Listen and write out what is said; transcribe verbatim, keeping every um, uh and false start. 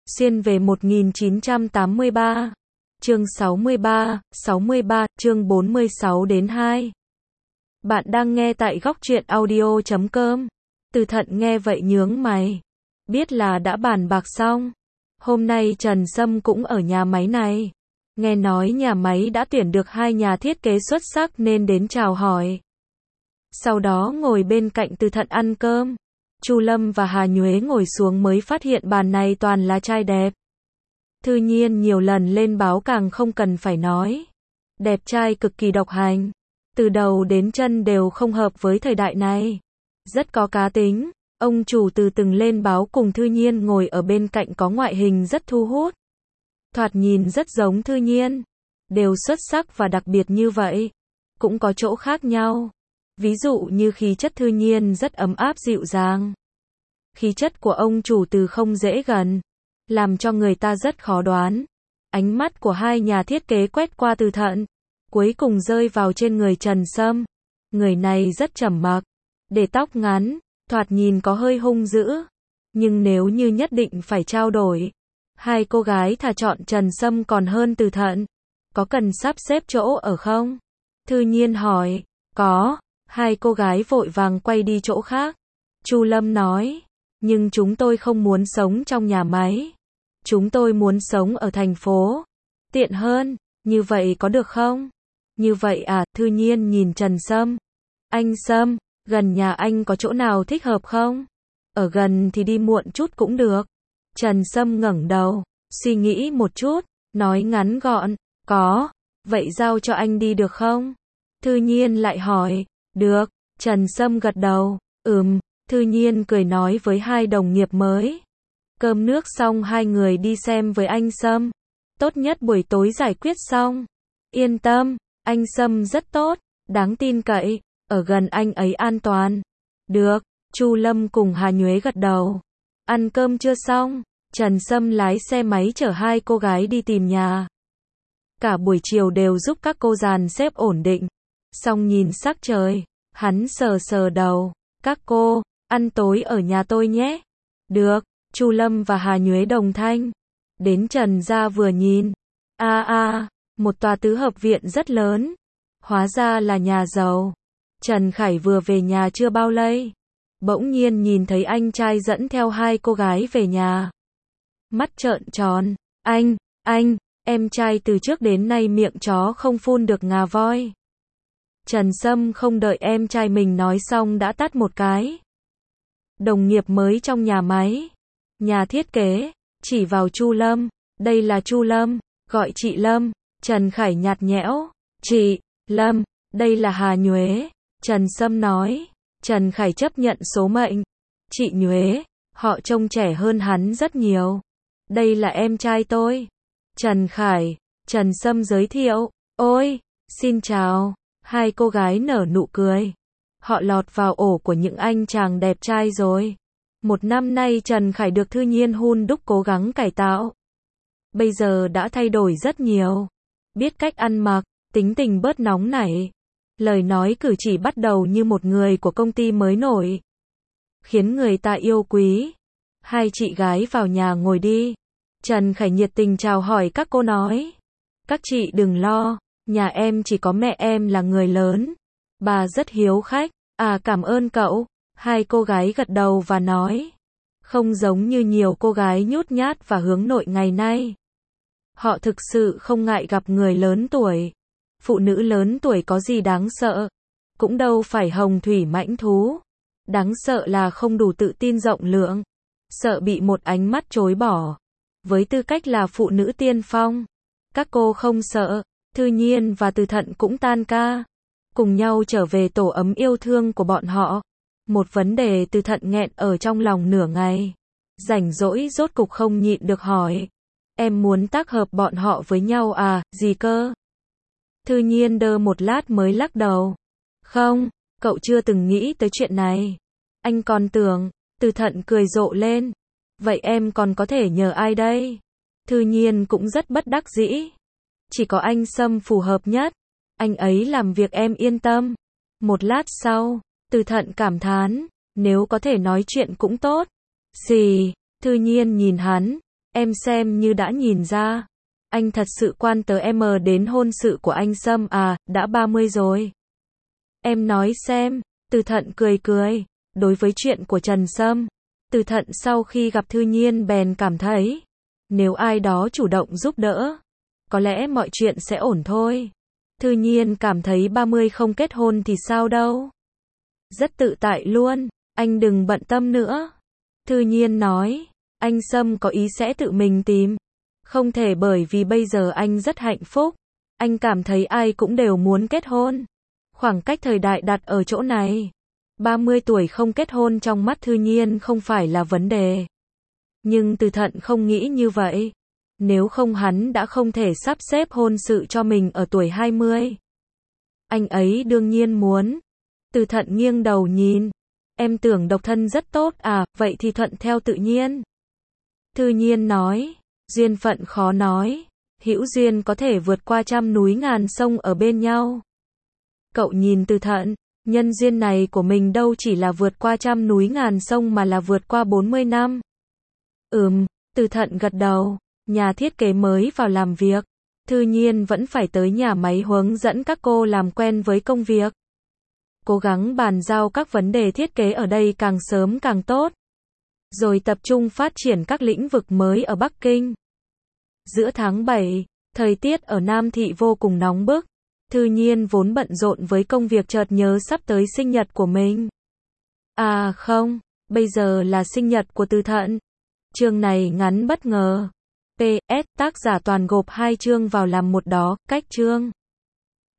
Xuyên về một nghìn chín trăm tám mươi ba. Chương sáu mươi ba, sáu mươi ba, chương bốn mươi sáu đến hai. Bạn đang nghe tại góc truyện audio chấm com. Từ Thận nghe vậy nhướng mày. Biết là đã bàn bạc xong. Hôm nay Trần Sâm cũng ở nhà máy này. Nghe nói nhà máy đã tuyển được hai nhà thiết kế xuất sắc nên đến chào hỏi. Sau đó ngồi bên cạnh Từ Thận ăn cơm. Chu Lâm và Hà Nhuế ngồi xuống mới phát hiện bàn này toàn là trai đẹp. Thư Nhiên nhiều lần lên báo càng không cần phải nói. Đẹp trai cực kỳ độc hành. Từ đầu đến chân đều không hợp với thời đại này. Rất có cá tính. Ông chủ từ từng lên báo cùng Thư Nhiên ngồi ở bên cạnh có ngoại hình rất thu hút. Thoạt nhìn rất giống Thư Nhiên. Đều xuất sắc và đặc biệt như vậy. Cũng có chỗ khác nhau. Ví dụ như khí chất Thư Nhiên rất ấm áp dịu dàng. Khí chất của ông chủ từ không dễ gần. Làm cho người ta rất khó đoán. Ánh mắt của hai nhà thiết kế quét qua Từ Thận. Cuối cùng rơi vào trên người Trần Sâm. Người này rất trầm mặc. Để tóc ngắn. Thoạt nhìn có hơi hung dữ. Nhưng nếu như nhất định phải trao đổi. Hai cô gái thà chọn Trần Sâm còn hơn Từ Thận. Có cần sắp xếp chỗ ở không? Thư Nhiên hỏi. Có. Hai cô gái vội vàng quay đi chỗ khác. Chu Lâm nói. Nhưng chúng tôi không muốn sống trong nhà máy. Chúng tôi muốn sống ở thành phố. Tiện hơn. Như vậy có được không? Như vậy à? Thư Nhiên nhìn Trần Sâm. Anh Sâm, gần nhà anh có chỗ nào thích hợp không? Ở gần thì đi muộn chút cũng được. Trần Sâm ngẩng đầu, suy nghĩ một chút, nói ngắn gọn. Có. Vậy giao cho anh đi được không? Thư Nhiên lại hỏi. Được. Trần Sâm gật đầu. Ừm. Thư Nhiên cười nói với hai đồng nghiệp mới. Cơm nước xong hai người đi xem với anh Sâm. Tốt nhất buổi tối giải quyết xong. Yên tâm, anh Sâm rất tốt, đáng tin cậy, ở gần anh ấy an toàn. Được. Chu Lâm cùng Hà Nhuế gật đầu. Ăn cơm chưa xong, Trần Sâm lái xe máy chở hai cô gái đi tìm nhà. Cả buổi chiều đều giúp các cô dàn xếp ổn định. Xong nhìn sắc trời, hắn sờ sờ đầu. Các cô, ăn tối ở nhà tôi nhé. Được. Chu Lâm và Hà Nhuế đồng thanh. Đến Trần gia vừa nhìn. A a, một tòa tứ hợp viện rất lớn. Hóa ra là nhà giàu. Trần Khải vừa về nhà chưa bao lâu. Bỗng nhiên nhìn thấy anh trai dẫn theo hai cô gái về nhà. Mắt trợn tròn. Anh, anh, em trai từ trước đến nay miệng chó không phun được ngà voi. Trần Sâm không đợi em trai mình nói xong đã tát một cái. Đồng nghiệp mới trong nhà máy. Nhà thiết kế. Chỉ vào Chu Lâm. Đây là Chu Lâm. Gọi chị Lâm. Trần Khải nhạt nhẽo. Chị Lâm. Đây là Hà Nhuế. Trần Sâm nói. Trần Khải chấp nhận số mệnh. Chị Nhuế. Họ trông trẻ hơn hắn rất nhiều. Đây là em trai tôi. Trần Khải. Trần Sâm giới thiệu. Ôi, xin chào. Hai cô gái nở nụ cười. Họ lọt vào ổ của những anh chàng đẹp trai rồi. Một năm nay Trần Khải được Thư Nhiên hun đúc cố gắng cải tạo. Bây giờ đã thay đổi rất nhiều. Biết cách ăn mặc, tính tình bớt nóng nảy. Lời nói cử chỉ bắt đầu như một người của công ty mới nổi. Khiến người ta yêu quý. Hai chị gái vào nhà ngồi đi. Trần Khải nhiệt tình chào hỏi các cô nói. Các chị đừng lo, nhà em chỉ có mẹ em là người lớn. Bà rất hiếu khách. À, cảm ơn cậu. Hai cô gái gật đầu và nói. Không giống như nhiều cô gái nhút nhát và hướng nội ngày nay. Họ thực sự không ngại gặp người lớn tuổi. Phụ nữ lớn tuổi có gì đáng sợ. Cũng đâu phải hồng thủy mãnh thú. Đáng sợ là không đủ tự tin rộng lượng. Sợ bị một ánh mắt chối bỏ. Với tư cách là phụ nữ tiên phong. Các cô không sợ. Thư Nhiên và Từ Thận cũng tan ca. Cùng nhau trở về tổ ấm yêu thương của bọn họ. Một vấn đề Từ Thận nghẹn ở trong lòng nửa ngày. Rảnh rỗi rốt cục không nhịn được hỏi. Em muốn tác hợp bọn họ với nhau à, gì cơ? Thư Nhiên đơ một lát mới lắc đầu. Không, cậu chưa từng nghĩ tới chuyện này. Anh còn tưởng. Từ Thận cười rộ lên. Vậy em còn có thể nhờ ai đây? Thư Nhiên cũng rất bất đắc dĩ. Chỉ có anh Sâm phù hợp nhất. Anh ấy làm việc em yên tâm. Một lát sau, Từ Thận cảm thán. Nếu có thể nói chuyện cũng tốt. Xì. Thư Nhiên nhìn hắn. Em xem như đã nhìn ra. Anh thật sự quan tới em đến hôn sự của anh Sâm à, đã ba mươi rồi. Em nói xem, Từ Thận cười cười. Đối với chuyện của Trần Sâm, Từ Thận sau khi gặp Thư Nhiên bèn cảm thấy, nếu ai đó chủ động giúp đỡ, có lẽ mọi chuyện sẽ ổn thôi. Thư Nhiên cảm thấy ba mươi không kết hôn thì sao đâu. Rất tự tại luôn, anh đừng bận tâm nữa. Thư Nhiên nói, anh Sâm có ý sẽ tự mình tìm. Không thể, bởi vì bây giờ anh rất hạnh phúc. Anh cảm thấy ai cũng đều muốn kết hôn. Khoảng cách thời đại đặt ở chỗ này. ba mươi tuổi không kết hôn trong mắt Thư Nhiên không phải là vấn đề. Nhưng Từ Thận không nghĩ như vậy. Nếu không hắn đã không thể sắp xếp hôn sự cho mình ở tuổi hai mươi. Anh ấy đương nhiên muốn. Từ Thận nghiêng đầu nhìn. Em tưởng độc thân rất tốt à, vậy thì thuận theo tự nhiên. Thư Nhiên nói, duyên phận khó nói. Hữu duyên có thể vượt qua trăm núi ngàn sông ở bên nhau. Cậu nhìn Từ Thận, nhân duyên này của mình đâu chỉ là vượt qua trăm núi ngàn sông mà là vượt qua bốn mươi năm. Ừm, Từ Thận gật đầu. Nhà thiết kế mới vào làm việc. Thư Nhiên vẫn phải tới nhà máy hướng dẫn các cô làm quen với công việc. Cố gắng bàn giao các vấn đề thiết kế ở đây càng sớm càng tốt. Rồi tập trung phát triển các lĩnh vực mới ở Bắc Kinh. Giữa tháng bảy, thời tiết ở Nam Thị vô cùng nóng bức. Thư Nhiên vốn bận rộn với công việc chợt nhớ sắp tới sinh nhật của mình. À không, bây giờ là sinh nhật của Từ Thận. Chương này ngắn bất ngờ. pê ét tác giả toàn gộp hai chương vào làm một đó, cách chương.